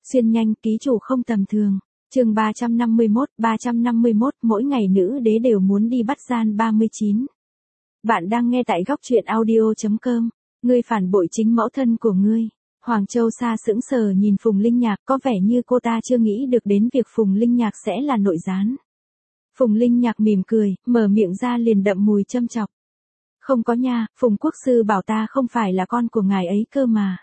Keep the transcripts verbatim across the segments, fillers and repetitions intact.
Xuyên nhanh, ký chủ không tầm thường. Chương ba trăm năm mươi mốt, ba trăm năm mươi mốt, mỗi ngày nữ đế đều muốn đi bắt gian ba mươi chín. Bạn đang nghe tại góc truyện audio chấm com. Ngươi phản bội chính mẫu thân của ngươi. Hoàng Châu Sa sững sờ nhìn Phùng Linh Nhạc, có vẻ như cô ta chưa nghĩ được đến việc Phùng Linh Nhạc sẽ là nội gián. Phùng Linh Nhạc mỉm cười, mở miệng ra liền đậm mùi châm chọc. Không có nha, Phùng Quốc Sư bảo ta không phải là con của ngài ấy cơ mà.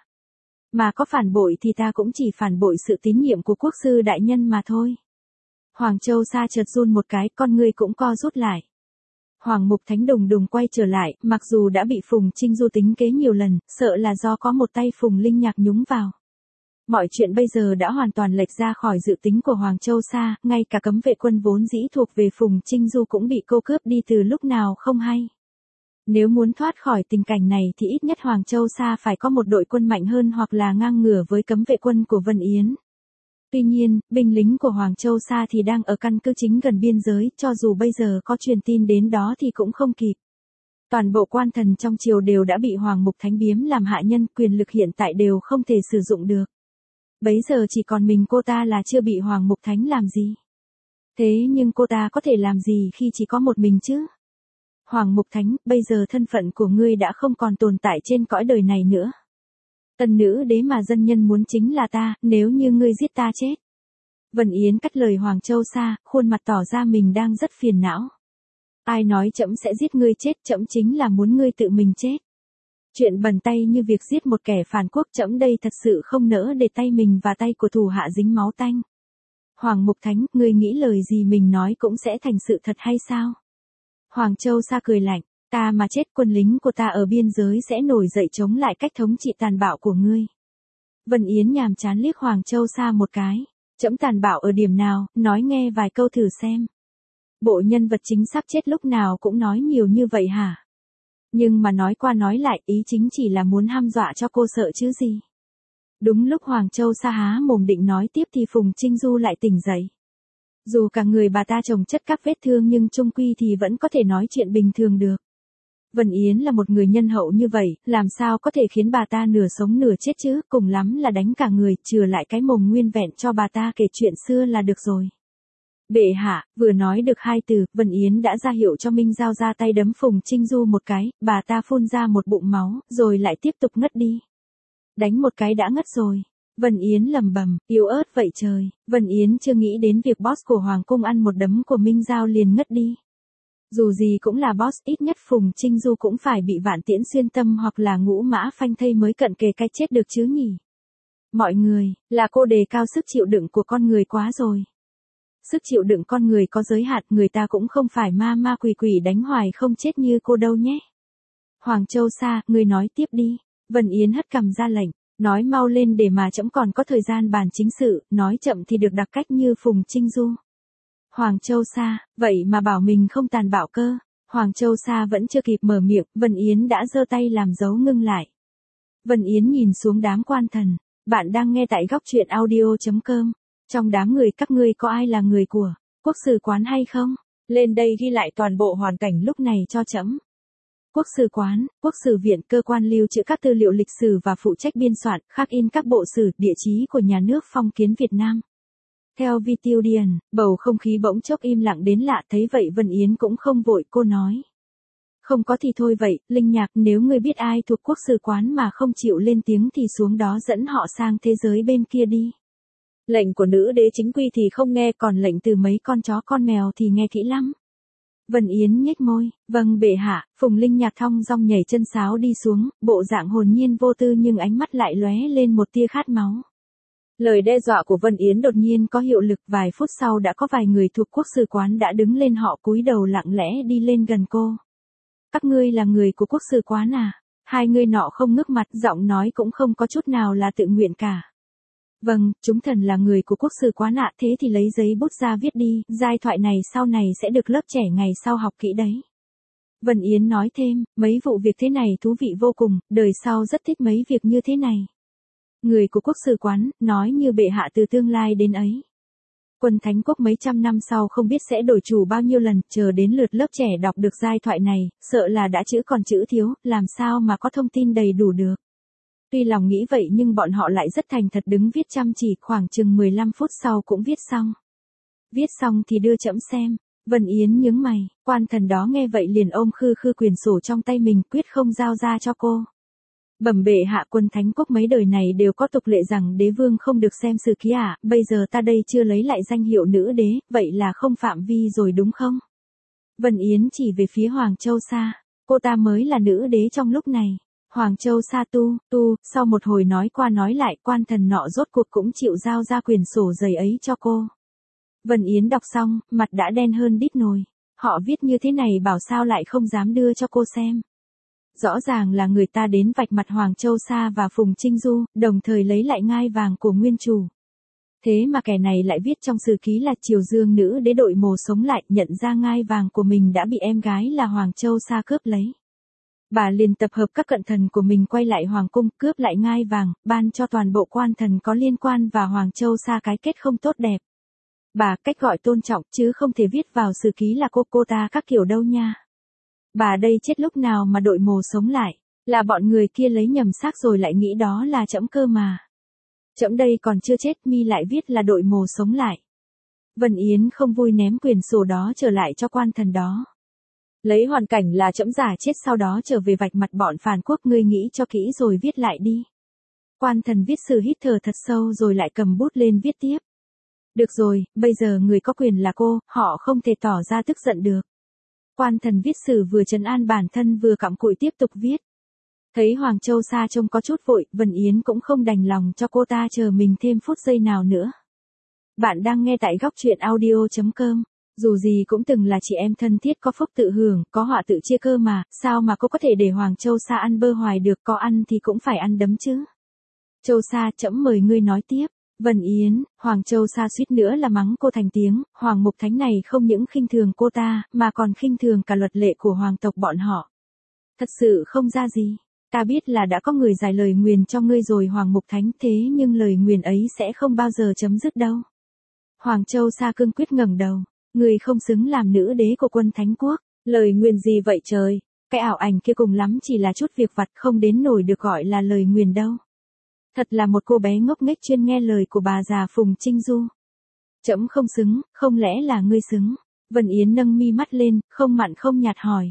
Mà có phản bội thì ta cũng chỉ phản bội sự tín nhiệm của Quốc Sư đại nhân mà thôi. Hoàng Châu Sa chợt run một cái, con người cũng co rút lại. Hoàng Mục Thánh đùng đùng quay trở lại, mặc dù đã bị Phùng Trinh Du tính kế nhiều lần, sợ là do có một tay Phùng Linh Nhạc nhúng vào. Mọi chuyện bây giờ đã hoàn toàn lệch ra khỏi dự tính của Hoàng Châu Sa, ngay cả cấm vệ quân vốn dĩ thuộc về Phùng Trinh Du cũng bị cô cướp đi từ lúc nào không hay. Nếu muốn thoát khỏi tình cảnh này thì ít nhất Hoàng Châu Sa phải có một đội quân mạnh hơn hoặc là ngang ngửa với cấm vệ quân của Vân Yến. Tuy nhiên, binh lính của Hoàng Châu Sa thì đang ở căn cứ chính gần biên giới, cho dù bây giờ có truyền tin đến đó thì cũng không kịp. Toàn bộ quan thần trong triều đều đã bị Hoàng Mục Thánh biếm làm hạ nhân, quyền lực hiện tại đều không thể sử dụng được. Bấy giờ chỉ còn mình cô ta là chưa bị Hoàng Mục Thánh làm gì. Thế nhưng cô ta có thể làm gì khi chỉ có một mình chứ? Hoàng Mục Thánh, bây giờ thân phận của ngươi đã không còn tồn tại trên cõi đời này nữa. Tân nữ đế mà dân nhân muốn chính là ta, nếu như ngươi giết ta chết. Vân Yến cắt lời Hoàng Châu Sa, khuôn mặt tỏ ra mình đang rất phiền não. Ai nói trẫm sẽ giết ngươi chết, trẫm chính là muốn ngươi tự mình chết. Chuyện bẩn tay như việc giết một kẻ phản quốc, trẫm đây thật sự không nỡ để tay mình và tay của thủ hạ dính máu tanh. Hoàng Mục Thánh, ngươi nghĩ lời gì mình nói cũng sẽ thành sự thật hay sao? Hoàng Châu Sa cười lạnh, ta mà chết quân lính của ta ở biên giới sẽ nổi dậy chống lại cách thống trị tàn bạo của ngươi. Vân Yến nhàm chán liếc Hoàng Châu Sa một cái, trẫm tàn bạo ở điểm nào, nói nghe vài câu thử xem. Bộ nhân vật chính sắp chết lúc nào cũng nói nhiều như vậy hả? Nhưng mà nói qua nói lại, ý chính chỉ là muốn hăm dọa cho cô sợ chứ gì. Đúng lúc Hoàng Châu Sa há mồm định nói tiếp thì Phùng Trinh Du lại tỉnh dậy. Dù cả người bà ta chồng chất các vết thương nhưng chung quy thì vẫn có thể nói chuyện bình thường được. Vân Yến là một người nhân hậu như vậy, làm sao có thể khiến bà ta nửa sống nửa chết chứ, cùng lắm là đánh cả người, chừa lại cái mồm nguyên vẹn cho bà ta kể chuyện xưa là được rồi. Bệ hạ, vừa nói được hai từ, Vân Yến đã ra hiệu cho Minh Giao ra tay đấm Phùng Trinh Du một cái, bà ta phun ra một bụng máu, rồi lại tiếp tục ngất đi. Đánh một cái đã ngất rồi. Vân Yến lầm bầm, yếu ớt vậy trời, Vân Yến chưa nghĩ đến việc boss của Hoàng Cung ăn một đấm của Minh Giao liền ngất đi. Dù gì cũng là boss, ít nhất Phùng Trinh Du cũng phải bị vạn tiễn xuyên tâm hoặc là ngũ mã phanh thây mới cận kề cái chết được chứ nhỉ. Mọi người, là cô đề cao sức chịu đựng của con người quá rồi. Sức chịu đựng con người có giới hạn, người ta cũng không phải ma ma quỷ quỷ đánh hoài không chết như cô đâu nhé. Hoàng Châu Sa, người nói tiếp đi. Vân Yến hất cằm ra lệnh. Nói mau lên để mà trẫm còn có thời gian bàn chính sự, nói chậm thì được đặc cách như Phùng Trinh Du. Hoàng Châu Sa, vậy mà bảo mình không tàn bạo cơ. Hoàng Châu Sa vẫn chưa kịp mở miệng, Vân Yến đã giơ tay làm dấu ngưng lại. Vân Yến nhìn xuống đám quan thần, bạn đang nghe tại góc truyện audio chấm com. Trong đám người các ngươi có ai là người của Quốc Sử Quán hay không? Lên đây ghi lại toàn bộ hoàn cảnh lúc này cho trẫm. Quốc Sử Quán, Quốc Sử Viện, cơ quan lưu trữ các tư liệu lịch sử và phụ trách biên soạn, khắc in các bộ sử, địa chí của nhà nước phong kiến Việt Nam. Theo Vi Tiêu Điền, bầu không khí bỗng chốc im lặng đến lạ, thấy vậy Vân Yến cũng không vội, cô nói. Không có thì thôi vậy, Linh Nhạc, nếu ngươi biết ai thuộc Quốc Sử Quán mà không chịu lên tiếng thì xuống đó dẫn họ sang thế giới bên kia đi. Lệnh của nữ đế chính quy thì không nghe, còn lệnh từ mấy con chó con mèo thì nghe kỹ lắm. Vân Yến nhếch môi, vâng bệ hạ. Phùng Linh Nhạc thong dong nhảy chân sáo đi xuống, bộ dạng hồn nhiên vô tư nhưng ánh mắt lại lóe lên một tia khát máu. Lời đe dọa của Vân Yến đột nhiên có hiệu lực, vài phút sau đã có vài người thuộc Quốc Sử Quán đã đứng lên, họ cúi đầu lặng lẽ đi lên gần cô. Các ngươi là người của Quốc Sử Quán à? Hai người nọ không ngước mặt, giọng nói cũng không có chút nào là tự nguyện cả. Vâng, chúng thần là người của Quốc Sử Quán ạ. Thế thì lấy giấy bút ra viết đi, giai thoại này sau này sẽ được lớp trẻ ngày sau học kỹ đấy. Vân Yến nói thêm, mấy vụ việc thế này thú vị vô cùng, đời sau rất thích mấy việc như thế này. Người của Quốc Sử Quán, nói như bệ hạ từ tương lai đến ấy. Quân Thánh Quốc mấy trăm năm sau không biết sẽ đổi chủ bao nhiêu lần, chờ đến lượt lớp trẻ đọc được giai thoại này, sợ là đã chữ còn chữ thiếu, làm sao mà có thông tin đầy đủ được. Tuy lòng nghĩ vậy nhưng bọn họ lại rất thành thật đứng viết chăm chỉ, khoảng chừng mười lăm phút sau cũng viết xong. Viết xong thì đưa trẫm xem. Vân Yến nhướng mày, quan thần đó nghe vậy liền ôm khư khư quyển sổ trong tay mình, quyết không giao ra cho cô. Bẩm bệ hạ, quân Thánh quốc mấy đời này đều có tục lệ rằng đế vương không được xem sử ký ạ, bây giờ ta đây chưa lấy lại danh hiệu nữ đế, vậy là không phạm vi rồi đúng không? Vân Yến chỉ về phía Hoàng Châu Sa, cô ta mới là nữ đế trong lúc này. Hoàng Châu Sa tu, tu, sau một hồi nói qua nói lại, quan thần nọ rốt cuộc cũng chịu giao ra quyển sổ dày ấy cho cô. Vân Yến đọc xong, mặt đã đen hơn đít nồi. Họ viết như thế này bảo sao lại không dám đưa cho cô xem. Rõ ràng là người ta đến vạch mặt Hoàng Châu Sa và Phùng Trinh Du, đồng thời lấy lại ngai vàng của nguyên chủ. Thế mà kẻ này lại viết trong sử ký là Triều Dương nữ đế đội mồ sống lại, nhận ra ngai vàng của mình đã bị em gái là Hoàng Châu Sa cướp lấy. Bà liền tập hợp các cận thần của mình quay lại hoàng cung, cướp lại ngai vàng, ban cho toàn bộ quan thần có liên quan và Hoàng Châu Sa cái kết không tốt đẹp. Bà cách gọi tôn trọng chứ không thể viết vào sử ký là cô cô ta các kiểu đâu nha. Bà đây chết lúc nào mà đội mồ sống lại, là bọn người kia lấy nhầm xác rồi lại nghĩ đó là trẫm cơ mà. Trẫm đây còn chưa chết mi lại viết là đội mồ sống lại. Vân Yến không vui ném quyển sổ đó trở lại cho quan thần đó. Lấy hoàn cảnh là trẫm giả chết sau đó trở về vạch mặt bọn phản quốc, ngươi nghĩ cho kỹ rồi viết lại đi. Quan thần viết sử hít thở thật sâu rồi lại cầm bút lên viết tiếp. Được rồi, bây giờ người có quyền là cô, họ không thể tỏ ra tức giận được. Quan thần viết sử vừa trấn an bản thân vừa cặm cụi tiếp tục viết. Thấy Hoàng Châu Sa trông có chút vội, Vân Yến cũng không đành lòng cho cô ta chờ mình thêm phút giây nào nữa. Bạn đang nghe tại góc truyện audio chấm com. Dù gì cũng từng là chị em thân thiết, có phúc tự hưởng, có họa tự chia cơ mà, sao mà cô có thể để Hoàng Châu Sa ăn bơ hoài được, có ăn thì cũng phải ăn đấm chứ. Châu Sa, trẫm mời ngươi nói tiếp. Vân Yến, Hoàng Châu Sa suýt nữa là mắng cô thành tiếng, Hoàng Mục Thánh này không những khinh thường cô ta, mà còn khinh thường cả luật lệ của hoàng tộc bọn họ. Thật sự không ra gì. Ta biết là đã có người giải lời nguyền cho ngươi rồi Hoàng Mục Thánh, thế nhưng lời nguyền ấy sẽ không bao giờ chấm dứt đâu. Hoàng Châu Sa cương quyết ngẩng đầu. Ngươi không xứng làm nữ đế của quân Thánh quốc. Lời nguyền gì vậy trời? Cái ảo ảnh kia cùng lắm chỉ là chút việc vặt, không đến nổi được gọi là lời nguyền đâu. Thật là một cô bé ngốc nghếch chuyên nghe lời của bà già Phùng Trinh Du. Trẫm không xứng, không lẽ là ngươi xứng? Vân Yến nâng mi mắt lên, không mặn không nhạt hỏi.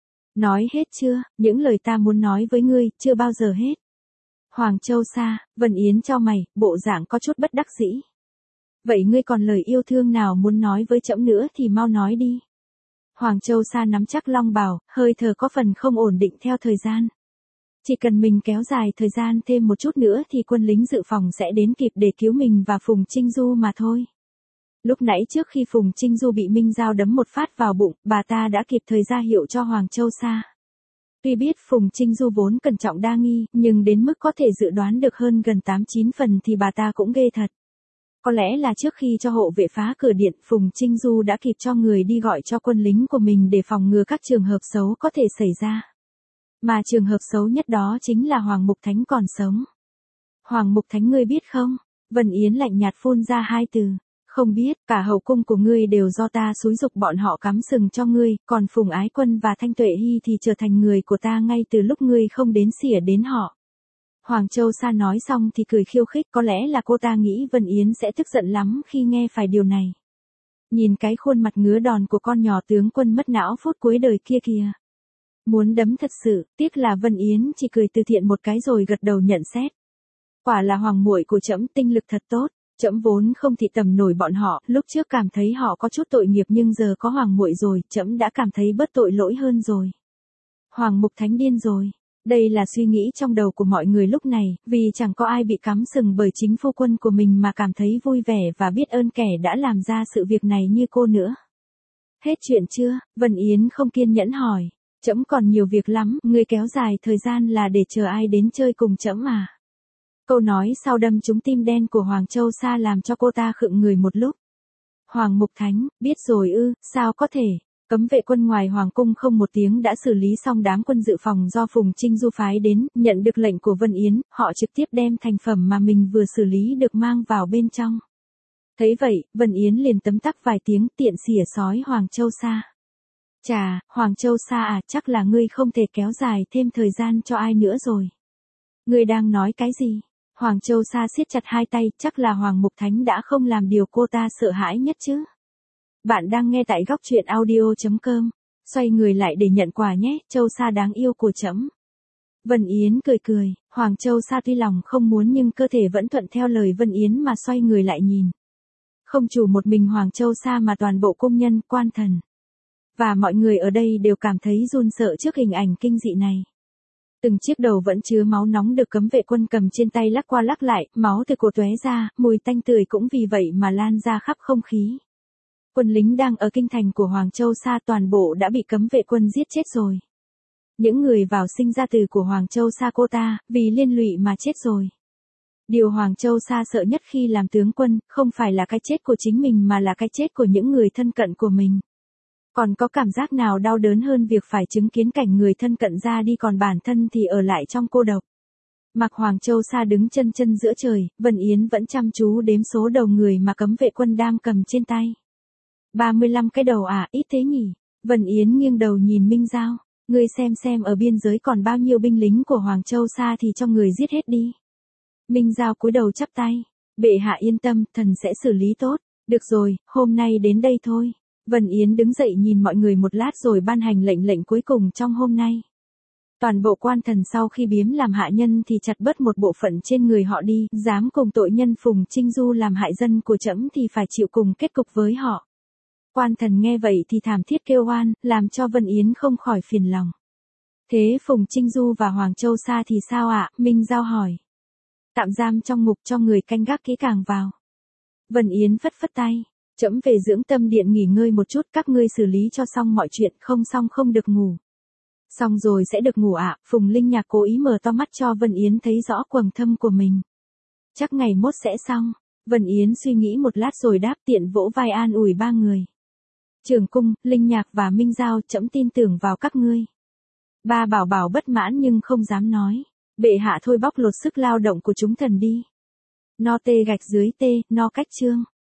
Nói hết chưa, những lời ta muốn nói với ngươi, chưa bao giờ hết. Hoàng Châu Sa, Vân Yến chau mày, bộ dạng có chút bất đắc dĩ. Vậy ngươi còn lời yêu thương nào muốn nói với trẫm nữa thì mau nói đi. Hoàng Châu Sa nắm chắc long bào, hơi thở có phần không ổn định theo thời gian. Chỉ cần mình kéo dài thời gian thêm một chút nữa thì quân lính dự phòng sẽ đến kịp để cứu mình và Phùng Trinh Du mà thôi. Lúc nãy trước khi Phùng Trinh Du bị Minh Giao đấm một phát vào bụng, bà ta đã kịp thời ra hiệu cho Hoàng Châu Sa. Tuy biết Phùng Trinh Du vốn cẩn trọng đa nghi, nhưng đến mức có thể dự đoán được hơn gần tám chín phần thì bà ta cũng ghê thật. Có lẽ là trước khi cho hộ vệ phá cửa điện, Phùng Trinh Du đã kịp cho người đi gọi cho quân lính của mình để phòng ngừa các trường hợp xấu có thể xảy ra. Mà trường hợp xấu nhất đó chính là Hoàng Mục Thánh còn sống. Hoàng Mục Thánh ngươi biết không? Vân Yến lạnh nhạt phun ra hai từ. Không biết, cả hậu cung của ngươi đều do ta xúi giục bọn họ cắm sừng cho ngươi, còn Phùng Ái Quân và Thanh Tuệ Hy thì trở thành người của ta ngay từ lúc ngươi không đến xỉa đến họ. Hoàng Châu Sa nói xong thì cười khiêu khích, có lẽ là cô ta nghĩ Vân Yến sẽ tức giận lắm khi nghe phải điều này. Nhìn cái khuôn mặt ngứa đòn của con nhỏ tướng quân mất não phút cuối đời kia kìa. Muốn đấm thật sự, tiếc là Vân Yến chỉ cười từ thiện một cái rồi gật đầu nhận xét. Quả là hoàng muội của trẫm tinh lực thật tốt, trẫm vốn không thị tầm nổi bọn họ, lúc trước cảm thấy họ có chút tội nghiệp nhưng giờ có hoàng muội rồi, trẫm đã cảm thấy bớt tội lỗi hơn rồi. Hoàng Mục Thánh điên rồi. Đây là suy nghĩ trong đầu của mọi người lúc này, vì chẳng có ai bị cắm sừng bởi chính phu quân của mình mà cảm thấy vui vẻ và biết ơn kẻ đã làm ra sự việc này như cô nữa. Hết chuyện chưa? Vân Yến không kiên nhẫn hỏi. Trẫm còn nhiều việc lắm, ngươi kéo dài thời gian là để chờ ai đến chơi cùng trẫm à? Câu nói sau đâm trúng tim đen của Hoàng Châu Sa làm cho cô ta khựng người một lúc. Hoàng Mục Thánh, biết rồi ư, sao có thể? Cấm vệ quân ngoài Hoàng cung không một tiếng đã xử lý xong đám quân dự phòng do Phùng Trinh Du phái đến, nhận được lệnh của Vân Yến, họ trực tiếp đem thành phẩm mà mình vừa xử lý được mang vào bên trong. Thấy vậy, Vân Yến liền tấm tắc vài tiếng tiện xỉa sói Hoàng Châu Sa. Chà, Hoàng Châu Sa à, chắc là ngươi không thể kéo dài thêm thời gian cho ai nữa rồi. Ngươi đang nói cái gì? Hoàng Châu Sa siết chặt hai tay, chắc là Hoàng Mục Thánh đã không làm điều cô ta sợ hãi nhất chứ. Bạn đang nghe tại góc truyện audio.com. Xoay người lại để nhận quà nhé, Châu Sa đáng yêu của trẫm. Vân Yến cười cười, Hoàng Châu Sa tuy lòng không muốn nhưng cơ thể vẫn thuận theo lời Vân Yến mà xoay người lại nhìn. Không chủ một mình Hoàng Châu Sa mà toàn bộ công nhân, quan thần. Và mọi người ở đây đều cảm thấy run sợ trước hình ảnh kinh dị này. Từng chiếc đầu vẫn chứa máu nóng được cấm vệ quân cầm trên tay lắc qua lắc lại, máu từ cổ tóe ra, mùi tanh tưởi cũng vì vậy mà lan ra khắp không khí. Quân lính đang ở kinh thành của Hoàng Châu Sa toàn bộ đã bị cấm vệ quân giết chết rồi. Những người vào sinh ra từ của Hoàng Châu Sa cô ta, vì liên lụy mà chết rồi. Điều Hoàng Châu Sa sợ nhất khi làm tướng quân, không phải là cái chết của chính mình mà là cái chết của những người thân cận của mình. Còn có cảm giác nào đau đớn hơn việc phải chứng kiến cảnh người thân cận ra đi còn bản thân thì ở lại trong cô độc. Mặc Hoàng Châu Sa đứng chân chân giữa trời, Vân Yến vẫn chăm chú đếm số đầu người mà cấm vệ quân đang cầm trên tay. ba mươi lăm cái đầu à, ít thế nhỉ? Vân Yến nghiêng đầu nhìn Minh Giao, ngươi xem xem ở biên giới còn bao nhiêu binh lính của Hoàng Châu Sa thì cho người giết hết đi. Minh Giao cúi đầu chắp tay, bệ hạ yên tâm, thần sẽ xử lý tốt. Được rồi, hôm nay đến đây thôi. Vân Yến đứng dậy nhìn mọi người một lát rồi ban hành lệnh lệnh cuối cùng trong hôm nay. Toàn bộ quan thần sau khi biếm làm hạ nhân thì chặt bớt một bộ phận trên người họ đi, dám cùng tội nhân Phùng Trinh Du làm hại dân của trẫm thì phải chịu cùng kết cục với họ. Quan thần nghe vậy thì thảm thiết kêu oan, làm cho Vân Yến không khỏi phiền lòng. Thế Phùng Trinh Du và Hoàng Châu Sa thì sao ạ? Minh Giao hỏi. Tạm giam trong ngục cho người canh gác kỹ càng vào. Vân Yến phất phất tay. Trẫm về dưỡng tâm điện nghỉ ngơi một chút, các ngươi xử lý cho xong mọi chuyện, không xong không được ngủ. Xong rồi sẽ được ngủ ạ. À? Phùng Linh Nhạc cố ý mở to mắt cho Vân Yến thấy rõ quầng thâm của mình. Chắc ngày mốt sẽ xong. Vân Yến suy nghĩ một lát rồi đáp, tiện vỗ vai an ủi ba người. Trường Cung, Linh Nhạc và Minh Giao, trẫm tin tưởng vào các ngươi. Ba Bảo Bảo bất mãn nhưng không dám nói. Bệ hạ thôi bóc lột sức lao động của chúng thần đi. No tê gạch dưới tê, no cách chương.